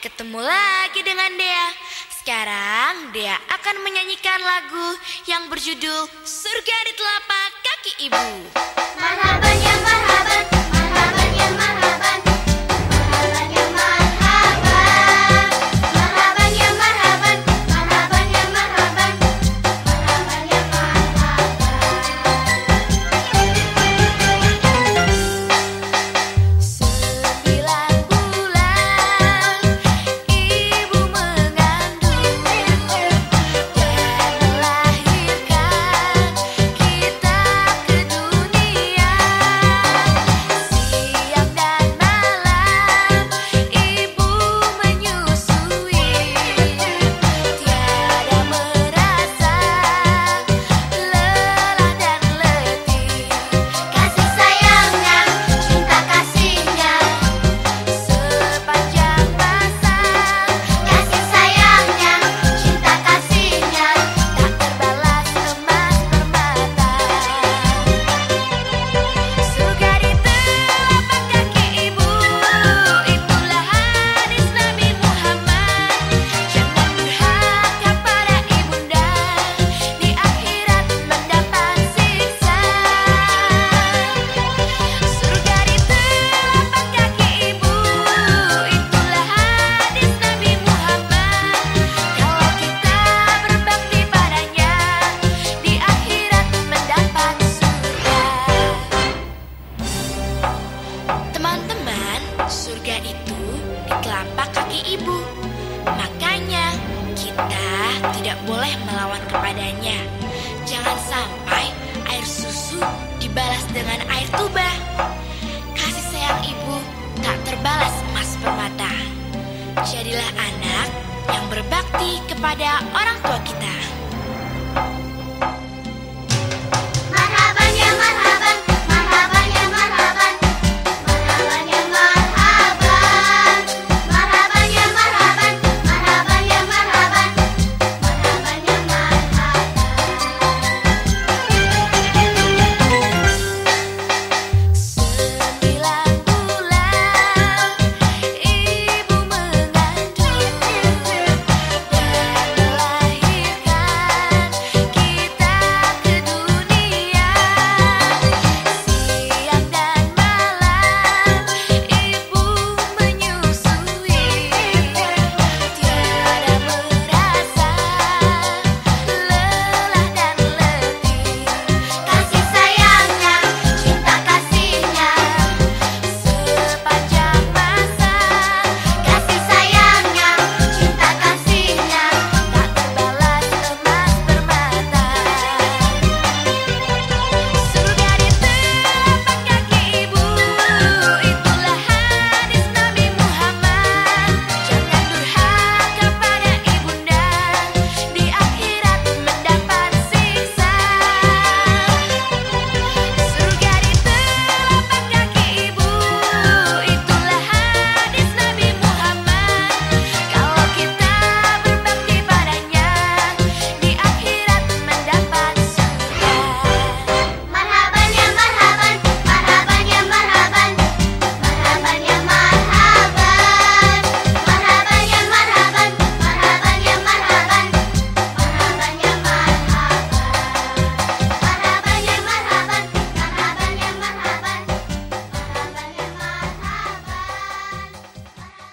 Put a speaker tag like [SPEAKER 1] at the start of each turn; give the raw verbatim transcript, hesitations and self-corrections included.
[SPEAKER 1] ketemu lagi dengan Dea. Sekarang Dea akan menyanyikan lagu yang berjudul Surga di Telapak Kaki Ibu.
[SPEAKER 2] Marhaban ya marhaban, marhaban ya marhaban, marhaban ya marhaban, marhaban ya marhaban, marhaban ya marhaban, marhaban ya marhaban.
[SPEAKER 1] Sembilan bulan ibu mengandung dan melahirkan kita ke dunia. Siang dan malam ibu menyusui, tiada merasa lelah dan letih.
[SPEAKER 2] Kasih sayangnya, cinta kasihnya,
[SPEAKER 1] Sepanjang masa
[SPEAKER 2] kasih sayangnya, cinta kasihnya,
[SPEAKER 1] tak terbalas emas permata. Surga di telapak kaki ibu, itulah hadis Nabi Muhammad. Jangan durhaka pada ibunda, di akhirat mendapat siksa. Surga di telapak kaki ibu, itulah hadis Nabi Muhammad. Kalau kita berbakti padanya, di akhirat mendapat surga. Teman-teman, surga itu di telapak kaki ibu. Makanya kita tidak boleh melawan kepadanya. Jangan sampai air susu dibalas dengan air tuba. Kasih sayang ibu tak terbalas emas permata. Jadilah anak yang berbakti kepada orang tua kita.